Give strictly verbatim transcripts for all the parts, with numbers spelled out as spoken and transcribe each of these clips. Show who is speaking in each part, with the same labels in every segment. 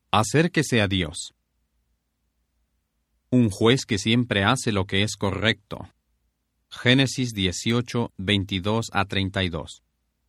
Speaker 1: Acérquese a Dios. Un juez que siempre hace lo que es correcto. Génesis dieciocho, veintidós a treinta y dos.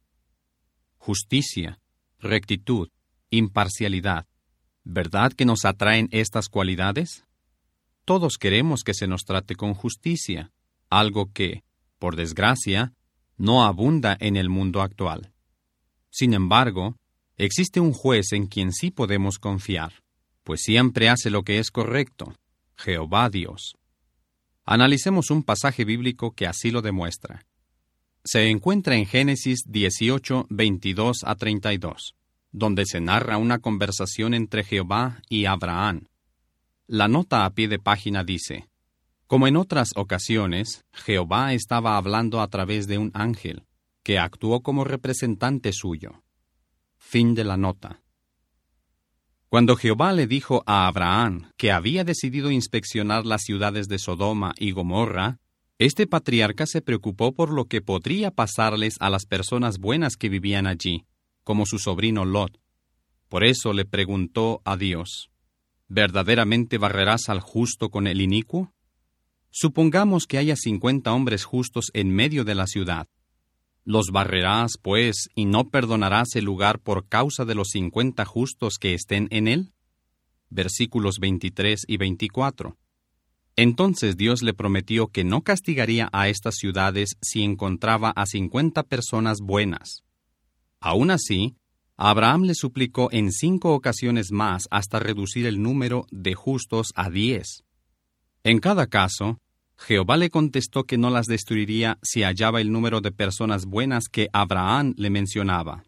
Speaker 1: Justicia, rectitud, imparcialidad. ¿Verdad que nos atraen estas cualidades? Todos queremos que se nos trate con justicia, algo que, por desgracia, no abunda en el mundo actual. Sin embargo, existe un juez en quien sí podemos confiar, pues siempre hace lo que es correcto, Jehová Dios. Analicemos un pasaje bíblico que así lo demuestra. Se encuentra en Génesis dieciocho, veintidós a treinta y dos, donde se narra una conversación entre Jehová y Abraham. La nota a pie de página dice: como en otras ocasiones, Jehová estaba hablando a través de un ángel, que actuó como representante suyo. Fin de la nota. Cuando Jehová le dijo a Abraham que había decidido inspeccionar las ciudades de Sodoma y Gomorra, este patriarca se preocupó por lo que podría pasarles a las personas buenas que vivían allí, como su sobrino Lot. Por eso le preguntó a Dios: ¿verdaderamente barrerás al justo con el inicuo? Supongamos que haya cincuenta hombres justos en medio de la ciudad. ¿Los barrerás, pues, y no perdonarás el lugar por causa de los cincuenta justos que estén en él? Versículos veintitrés y veinticuatro. Entonces Dios le prometió que no castigaría a estas ciudades si encontraba a cincuenta personas buenas. Aún así, Abraham le suplicó en cinco ocasiones más hasta reducir el número de justos a diez. En cada caso, Jehová le contestó que no las destruiría si hallaba el número de personas buenas que Abraham le mencionaba.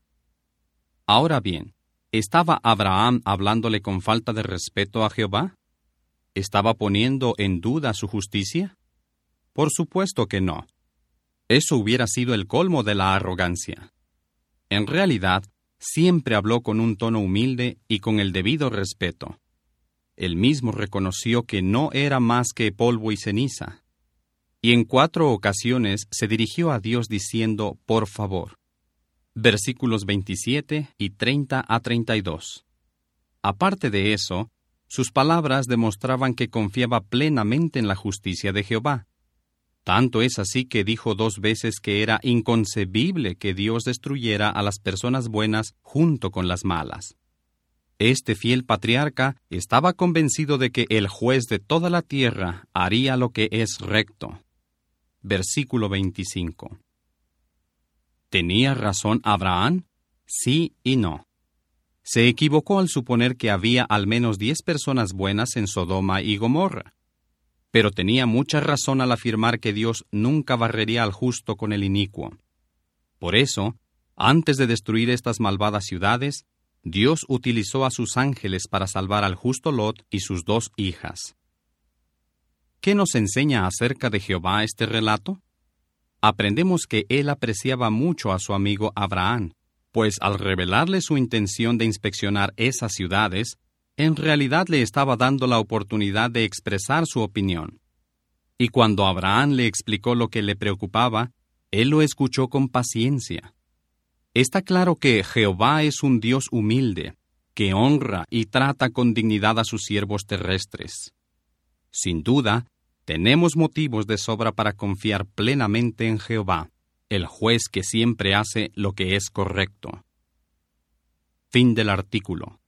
Speaker 1: Ahora bien, ¿estaba Abraham hablándole con falta de respeto a Jehová? ¿Estaba poniendo en duda su justicia? Por supuesto que no. Eso hubiera sido el colmo de la arrogancia. En realidad, siempre habló con un tono humilde y con el debido respeto. Él mismo reconoció que no era más que polvo y ceniza. Y en cuatro ocasiones se dirigió a Dios diciendo, por favor. Versículos veintisiete y treinta a treinta y dos. Aparte de eso, sus palabras demostraban que confiaba plenamente en la justicia de Jehová. Tanto es así que dijo dos veces que era inconcebible que Dios destruyera a las personas buenas junto con las malas. Este fiel patriarca estaba convencido de que el juez de toda la tierra haría lo que es recto. Versículo veinticinco. ¿Tenía razón Abraham? Sí y no. Se equivocó al suponer que había al menos diez personas buenas en Sodoma y Gomorra. Pero tenía mucha razón al afirmar que Dios nunca barrería al justo con el inicuo. Por eso, antes de destruir estas malvadas ciudades, Dios utilizó a sus ángeles para salvar al justo Lot y sus dos hijas. ¿Qué nos enseña acerca de Jehová este relato? Aprendemos que él apreciaba mucho a su amigo Abraham, pues al revelarle su intención de inspeccionar esas ciudades, en realidad le estaba dando la oportunidad de expresar su opinión. Y cuando Abraham le explicó lo que le preocupaba, él lo escuchó con paciencia. Está claro que Jehová es un Dios humilde, que honra y trata con dignidad a sus siervos terrestres. Sin duda, tenemos motivos de sobra para confiar plenamente en Jehová, el juez que siempre hace lo que es correcto. Fin del artículo.